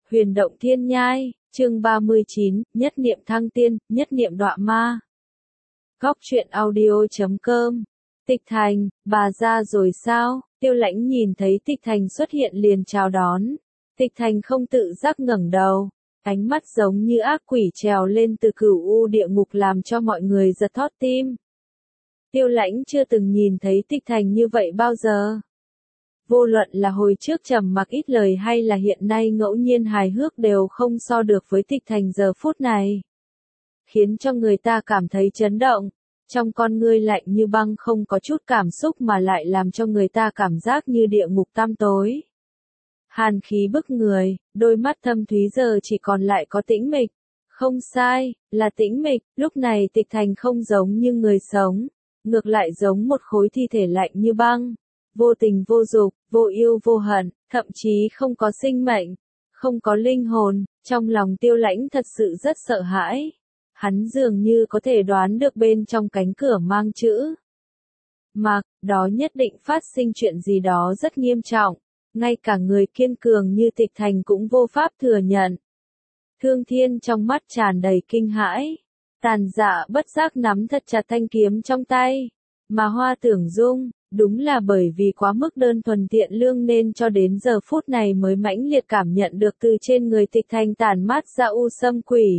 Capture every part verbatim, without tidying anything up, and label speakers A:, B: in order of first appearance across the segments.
A: Huyền động thiên nhai, chương ba mươi chín, nhất niệm thăng tiên, nhất niệm đọa ma. Góc truyện audio chấm com. Tịch Thành, bà ra rồi sao? Tiêu Lãnh nhìn thấy Tịch Thành xuất hiện liền chào đón. Tịch Thành không tự giác ngẩng đầu, ánh mắt giống như ác quỷ trèo lên từ cửu u địa ngục làm cho mọi người giật thót tim. Tiêu Lãnh chưa từng nhìn thấy Tịch Thành như vậy bao giờ. Vô luận là hồi trước trầm mặc ít lời hay là hiện nay ngẫu nhiên hài hước đều không so được với Tịch Thành giờ phút này. Khiến cho người ta cảm thấy chấn động, trong con ngươi lạnh như băng không có chút cảm xúc mà lại làm cho người ta cảm giác như địa ngục tăm tối. Hàn khí bức người, đôi mắt thâm thúy giờ chỉ còn lại có tĩnh mịch. Không sai, là tĩnh mịch, lúc này Tịch Thành không giống như người sống, ngược lại giống một khối thi thể lạnh như băng. Vô tình vô dục, vô yêu vô hận, thậm chí không có sinh mệnh, không có linh hồn, trong lòng Tiêu Lãnh thật sự rất sợ hãi. Hắn dường như có thể đoán được bên trong cánh cửa mang chữ Mặc, đó nhất định phát sinh chuyện gì đó rất nghiêm trọng, ngay cả người kiên cường như Tịch Thành cũng vô pháp thừa nhận. Thương Thiên trong mắt tràn đầy kinh hãi, Tàn Dạ bất giác nắm thật chặt thanh kiếm trong tay, mà Hoa Tưởng Dung, đúng là bởi vì quá mức đơn thuần thiện lương nên cho đến giờ phút này mới mãnh liệt cảm nhận được từ trên người Tịch Thành tản mát ra u sâm quỷ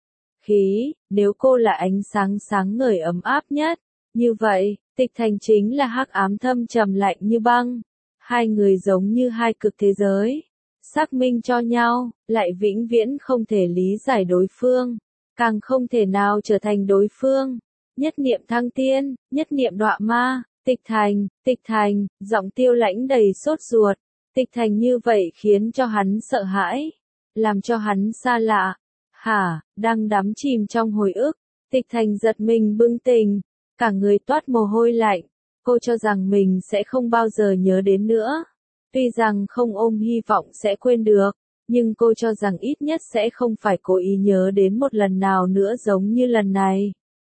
A: khí, nếu cô là ánh sáng sáng ngời ấm áp nhất, như vậy, Tịch Thành chính là hắc ám thâm trầm lạnh như băng. Hai người giống như hai cực thế giới, xác minh cho nhau, lại vĩnh viễn không thể lý giải đối phương, càng không thể nào trở thành đối phương. Nhất niệm thăng tiên, nhất niệm đọa ma. Tịch Thành, Tịch Thành, giọng Tiêu Lãnh đầy sốt ruột. Tịch Thành như vậy khiến cho hắn sợ hãi, làm cho hắn xa lạ. Hả, đang đắm chìm trong hồi ức. Tịch Thành giật mình bừng tỉnh, cả người toát mồ hôi lạnh. Cô cho rằng mình sẽ không bao giờ nhớ đến nữa. Tuy rằng không ôm hy vọng sẽ quên được, nhưng cô cho rằng ít nhất sẽ không phải cố ý nhớ đến một lần nào nữa giống như lần này.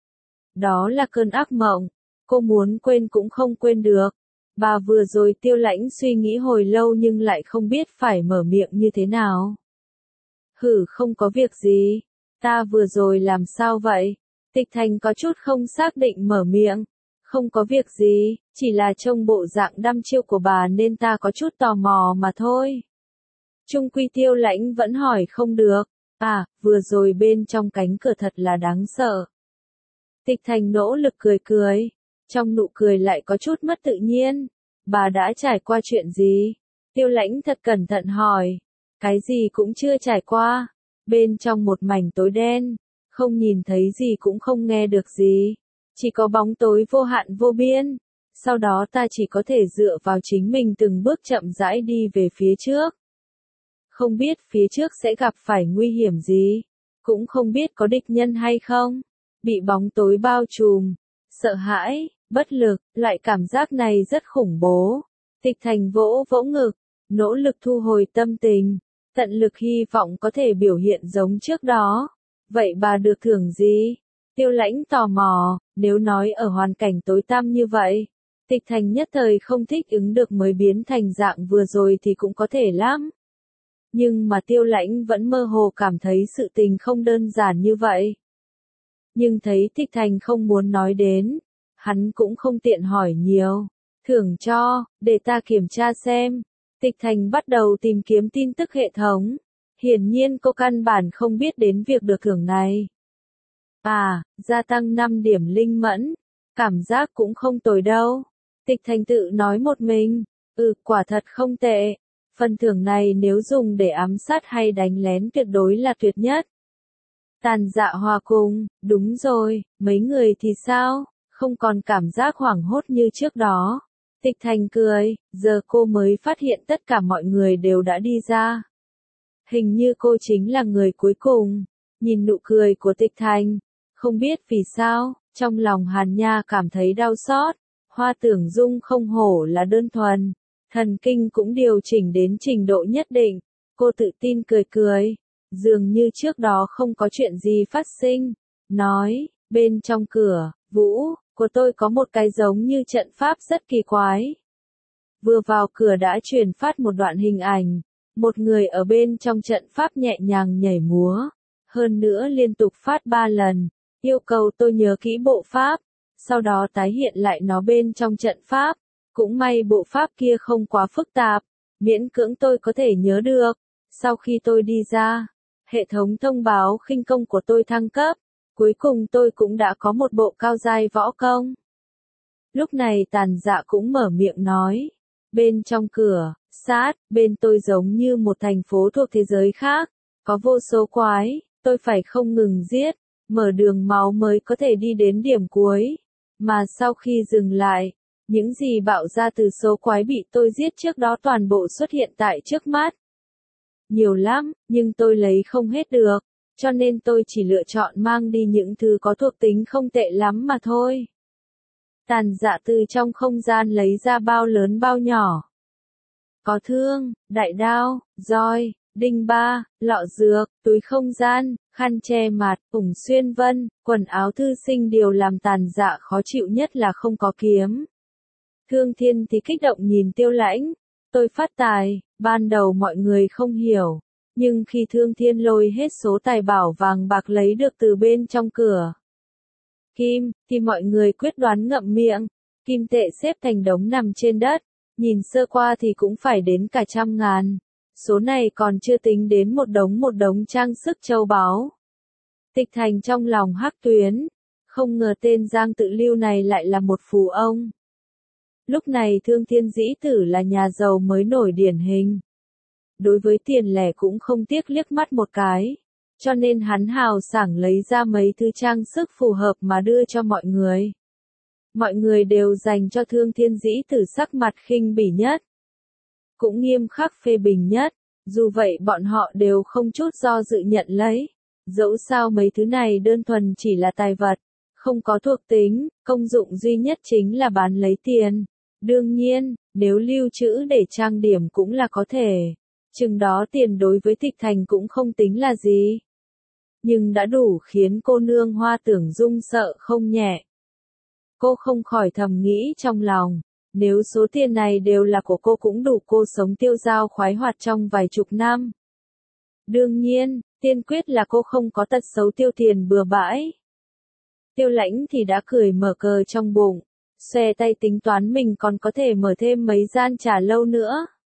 A: Đó là cơn ác mộng. Cô muốn quên cũng không quên được. Bà vừa rồi Tiêu Lãnh suy nghĩ hồi lâu nhưng lại không biết phải mở miệng như thế nào. Hử, không có việc gì. Ta vừa rồi làm sao vậy? Tịch Thành có chút không xác định mở miệng. Không có việc gì, chỉ là trông bộ dạng đăm chiêu của bà nên ta có chút tò mò mà thôi. Chung quy Tiêu Lãnh vẫn hỏi không được. À, vừa rồi bên trong cánh cửa thật là đáng sợ. Tịch Thành nỗ lực cười cười. Trong nụ cười lại có chút mất tự nhiên. Bà đã trải qua chuyện gì? Tiêu Lãnh thật cẩn thận hỏi. Cái gì cũng chưa trải qua. Bên trong một mảnh tối đen, không nhìn thấy gì cũng không nghe được gì. Chỉ có bóng tối vô hạn vô biên. Sau đó ta chỉ có thể dựa vào chính mình từng bước chậm rãi đi về phía trước. Không biết phía trước sẽ gặp phải nguy hiểm gì. Cũng không biết có địch nhân hay không. Bị bóng tối bao trùm. Sợ hãi, bất lực, loại cảm giác này rất khủng bố. Tịch Thành vỗ vỗ ngực, nỗ lực thu hồi tâm tình, tận lực hy vọng có thể biểu hiện giống trước đó. Vậy bà được thưởng gì? Tiêu Lãnh tò mò, nếu nói ở hoàn cảnh tối tăm như vậy, Tịch Thành nhất thời không thích ứng được mới biến thành dạng vừa rồi thì cũng có thể lắm. Nhưng mà Tiêu Lãnh vẫn mơ hồ cảm thấy sự tình không đơn giản như vậy. Nhưng thấy Tịch Thành không muốn nói đến, hắn cũng không tiện hỏi nhiều. Thưởng cho, để ta kiểm tra xem. Tịch Thành bắt đầu tìm kiếm tin tức hệ thống. Hiển nhiên cô căn bản không biết đến việc được thưởng này. À, gia tăng năm điểm linh mẫn. Cảm giác cũng không tồi đâu. Tịch Thành tự nói một mình. Ừ, quả thật không tệ. Phần thưởng này nếu dùng để ám sát hay đánh lén tuyệt đối là tuyệt nhất. Tàn Dạ hòa cùng, đúng rồi, mấy người thì sao, không còn cảm giác hoảng hốt như trước đó. Tịch Thành cười, giờ cô mới phát hiện tất cả mọi người đều đã đi ra. Hình như cô chính là người cuối cùng. Nhìn nụ cười của Tịch Thành, không biết vì sao, trong lòng Hàn Nha cảm thấy đau xót. Hoa Tưởng Dung không hổ là đơn thuần, thần kinh cũng điều chỉnh đến trình độ nhất định. Cô tự tin cười cười. Dường như trước đó không có chuyện gì phát sinh. Nói, bên trong cửa, Vũ, của tôi có một cái giống như trận pháp rất kỳ quái. Vừa vào cửa đã truyền phát một đoạn hình ảnh. Một người ở bên trong trận pháp nhẹ nhàng nhảy múa, hơn nữa liên tục phát ba lần, yêu cầu tôi nhớ kỹ bộ pháp, sau đó tái hiện lại nó bên trong trận pháp. Cũng may bộ pháp kia không quá phức tạp, miễn cưỡng tôi có thể nhớ được. Sau khi tôi đi ra, hệ thống thông báo khinh công của tôi thăng cấp, cuối cùng tôi cũng đã có một bộ cao giai võ công. Lúc này Tàn Dạ cũng mở miệng nói, bên trong cửa, sát, bên tôi giống như một thành phố thuộc thế giới khác, có vô số quái, tôi phải không ngừng giết, mở đường máu mới có thể đi đến điểm cuối. Mà sau khi dừng lại, những gì bạo ra từ số quái bị tôi giết trước đó toàn bộ xuất hiện tại trước mắt. Nhiều lắm, nhưng tôi lấy không hết được, cho nên tôi chỉ lựa chọn mang đi những thứ có thuộc tính không tệ lắm mà thôi. Tàn Dạ từ trong không gian lấy ra bao lớn bao nhỏ. Có thương, đại đao, roi, đinh ba, lọ dược, túi không gian, khăn che mặt, ủng xuyên vân, quần áo thư sinh. Điều làm Tàn Dạ khó chịu nhất là không có kiếm. Thương Thiên thì kích động nhìn Tiêu Lãnh, tôi phát tài, ban đầu mọi người không hiểu, nhưng khi Thương Thiên lôi hết số tài bảo vàng bạc lấy được từ bên trong cửa kim, thì mọi người quyết đoán ngậm miệng. Kim tệ xếp thành đống nằm trên đất, nhìn sơ qua thì cũng phải đến cả trăm ngàn. Số này còn chưa tính đến một đống một đống trang sức châu báu. Tịch Thành trong lòng hắc tuyến, không ngờ tên Giang Tự Lưu này lại là một phú ông. Lúc này Thương Thiên Dĩ Tử là nhà giàu mới nổi điển hình. Đối với tiền lẻ cũng không tiếc liếc mắt một cái, cho nên hắn hào sảng lấy ra mấy thứ trang sức phù hợp mà đưa cho mọi người. Mọi người đều dành cho Thương Thiên Dĩ Tử sắc mặt khinh bỉ nhất, cũng nghiêm khắc phê bình nhất, dù vậy bọn họ đều không chút do dự nhận lấy. Dẫu sao mấy thứ này đơn thuần chỉ là tài vật, không có thuộc tính, công dụng duy nhất chính là bán lấy tiền. Đương nhiên, nếu lưu trữ để trang điểm cũng là có thể. Chừng đó tiền đối với Tịch Thành cũng không tính là gì. Nhưng đã đủ khiến cô nương Hoa Tưởng Dung sợ không nhẹ. Cô không khỏi thầm nghĩ trong lòng, nếu số tiền này đều là của cô cũng đủ cô sống tiêu dao khoái hoạt trong vài chục năm. Đương nhiên, tiên quyết là cô không có tật xấu tiêu tiền bừa bãi. Tiêu Lãnh thì đã cười mở cờ trong bụng, xòe tay tính toán mình còn có thể mở thêm mấy gian trà lâu nữa.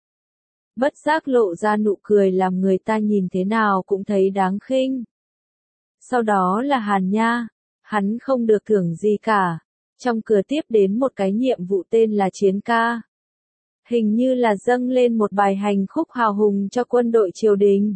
A: Bất giác lộ ra nụ cười làm người ta nhìn thế nào cũng thấy đáng khinh. Sau đó là Hàn Nha, hắn không được thưởng gì cả. Trong cửa tiếp đến một cái nhiệm vụ tên là chiến ca. Hình như là dâng lên một bài hành khúc hào hùng cho quân đội triều đình.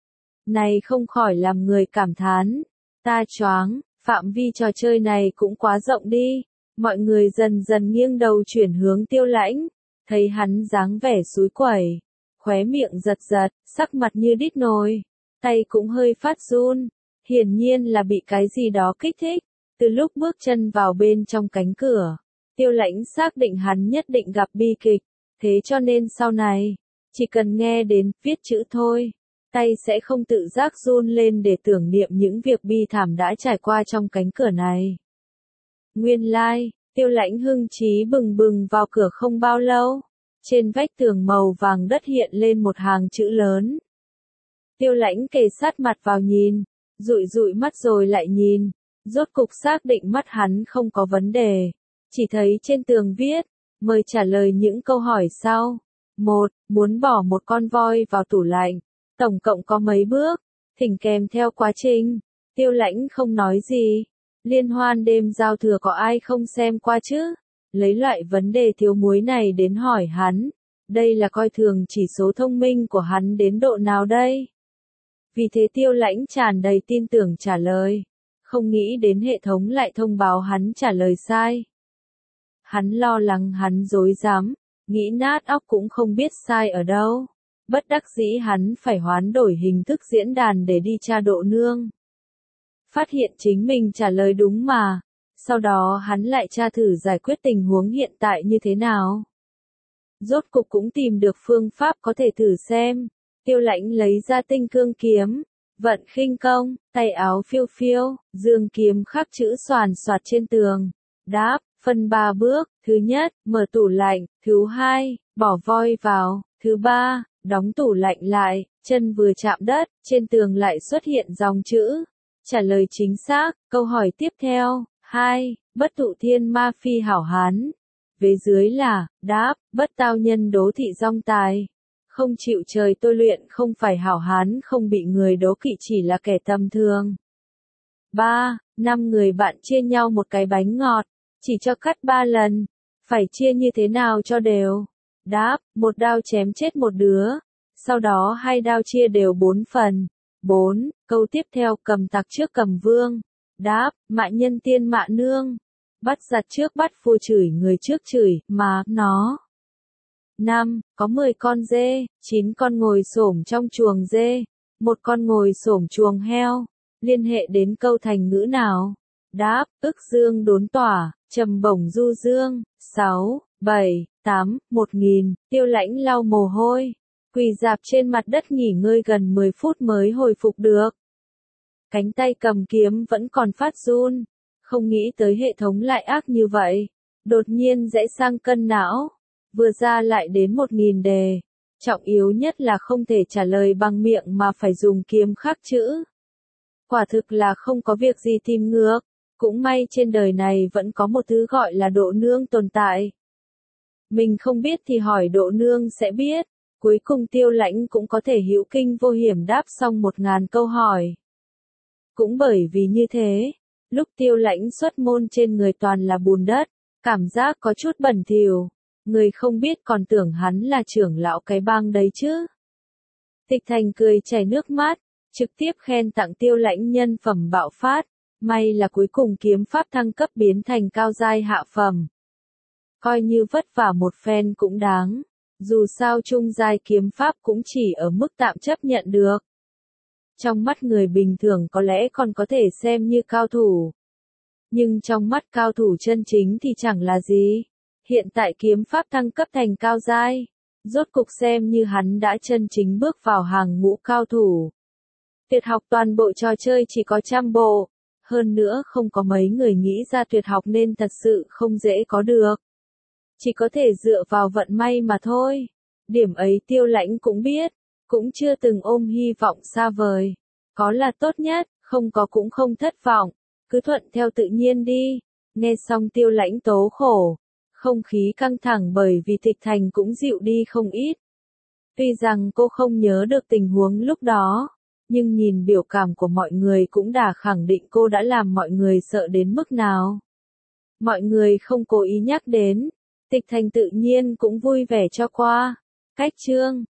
A: Này không khỏi làm người cảm thán, ta choáng, phạm vi trò chơi này cũng quá rộng đi. Mọi người dần dần nghiêng đầu chuyển hướng Tiêu Lãnh, thấy hắn dáng vẻ xúi quẩy, khóe miệng giật giật, sắc mặt như đít nồi, tay cũng hơi phát run, hiển nhiên là bị cái gì đó kích thích. Từ lúc bước chân vào bên trong cánh cửa, Tiêu Lãnh xác định hắn nhất định gặp bi kịch, thế cho nên sau này, chỉ cần nghe đến viết chữ thôi, tay sẽ không tự giác run lên để tưởng niệm những việc bi thảm đã trải qua trong cánh cửa này. Nguyên lai, like, Tiêu Lãnh hưng trí bừng bừng vào cửa không bao lâu, trên vách tường màu vàng đất hiện lên một hàng chữ lớn. Tiêu Lãnh kề sát mặt vào nhìn, dụi dụi mắt rồi lại nhìn. Rốt cục xác định mắt hắn không có vấn đề, chỉ thấy trên tường viết, mời trả lời những câu hỏi sau. một. Muốn bỏ một con voi vào tủ lạnh, tổng cộng có mấy bước, thỉnh kèm theo quá trình. Tiêu Lãnh không nói gì, liên hoan đêm giao thừa có ai không xem qua chứ? Lấy loại vấn đề thiếu muối này đến hỏi hắn, đây là coi thường chỉ số thông minh của hắn đến độ nào đây? Vì thế Tiêu Lãnh tràn đầy tin tưởng trả lời. Không nghĩ đến hệ thống lại thông báo hắn trả lời sai. Hắn lo lắng hắn dối dám, nghĩ nát óc cũng không biết sai ở đâu. Bất đắc dĩ hắn phải hoán đổi hình thức diễn đàn để đi tra độ nương. Phát hiện chính mình trả lời đúng mà, sau đó hắn lại tra thử giải quyết tình huống hiện tại như thế nào. Rốt cục cũng tìm được phương pháp có thể thử xem. Tiêu Lãnh lấy ra tinh cương kiếm. Vận khinh công, tay áo phiêu phiêu, dương kiếm khắc chữ xoàn xoạt trên tường. Đáp, phân ba bước, thứ nhất, mở tủ lạnh, thứ hai, bỏ voi vào, thứ ba, đóng tủ lạnh lại, chân vừa chạm đất, trên tường lại xuất hiện dòng chữ. Trả lời chính xác, câu hỏi tiếp theo, hai, bất tụ thiên ma phi hảo hán. Vế dưới là, đáp, bất tao nhân đố thị dong tài. Không chịu trời tôi luyện không phải hảo hán, không bị người đố kỵ chỉ là kẻ tầm thường. ba. Năm người bạn chia nhau một cái bánh ngọt, chỉ cho cắt ba lần. Phải chia như thế nào cho đều? Đáp, một đao chém chết một đứa. Sau đó hai đao chia đều bốn phần. bốn. Câu tiếp theo cầm tặc trước cầm vương. Đáp, mại nhân tiên mạ nương. Bắt giặc trước bắt vua chửi người trước chửi, mà, nó. năm. Có mười con dê, chín con ngồi xổm trong chuồng dê, một con ngồi xổm chuồng heo. Liên hệ đến câu thành ngữ nào? Đáp, ức dương đốn tỏa, trầm bổng du dương. sáu, bảy, tám, một nghìn, Tiêu Lãnh lau mồ hôi, quỳ rạp trên mặt đất nghỉ ngơi gần mười phút mới hồi phục được. Cánh tay cầm kiếm vẫn còn phát run, không nghĩ tới hệ thống lại ác như vậy. Đột nhiên rẽ sang cân não, vừa ra lại đến một nghìn đề. Trọng yếu nhất là không thể trả lời bằng miệng mà phải dùng kiếm khắc chữ. Quả thực là không có việc gì tìm ngược. Cũng may trên đời này vẫn có một thứ gọi là độ nương tồn tại. Mình không biết thì hỏi độ nương sẽ biết. Cuối cùng Tiêu Lãnh cũng có thể hữu kinh vô hiểm đáp xong một ngàn câu hỏi. Cũng bởi vì như thế, lúc Tiêu Lãnh xuất môn trên người toàn là bùn đất, cảm giác có chút bẩn thỉu. Người không biết còn tưởng hắn là trưởng lão cái bang đấy chứ. Tịch Thành cười chảy nước mắt, trực tiếp khen tặng Tiêu Lãnh nhân phẩm bạo phát. May là cuối cùng kiếm pháp thăng cấp biến thành cao giai hạ phẩm. Coi như vất vả một phen cũng đáng. Dù sao trung giai kiếm pháp cũng chỉ ở mức tạm chấp nhận được. Trong mắt người bình thường có lẽ còn có thể xem như cao thủ. Nhưng trong mắt cao thủ chân chính thì chẳng là gì. Hiện tại kiếm pháp thăng cấp thành cao giai. Rốt cục xem như hắn đã chân chính bước vào hàng ngũ cao thủ. Tuyệt học toàn bộ trò chơi chỉ có trăm bộ. Hơn nữa không có mấy người nghĩ ra tuyệt học nên thật sự không dễ có được. Chỉ có thể dựa vào vận may mà thôi. Điểm ấy Tiêu Lãnh cũng biết, cũng chưa từng ôm hy vọng xa vời. Có là tốt nhất, không có cũng không thất vọng, cứ thuận theo tự nhiên đi. Nghe xong Tiêu Lãnh tố khổ, không khí căng thẳng bởi vì Tịch Thành cũng dịu đi không ít. Tuy rằng cô không nhớ được tình huống lúc đó, nhưng nhìn biểu cảm của mọi người cũng đã khẳng định cô đã làm mọi người sợ đến mức nào. Mọi người không cố ý nhắc đến, Tịch Thành tự nhiên cũng vui vẻ cho qua. Cách chương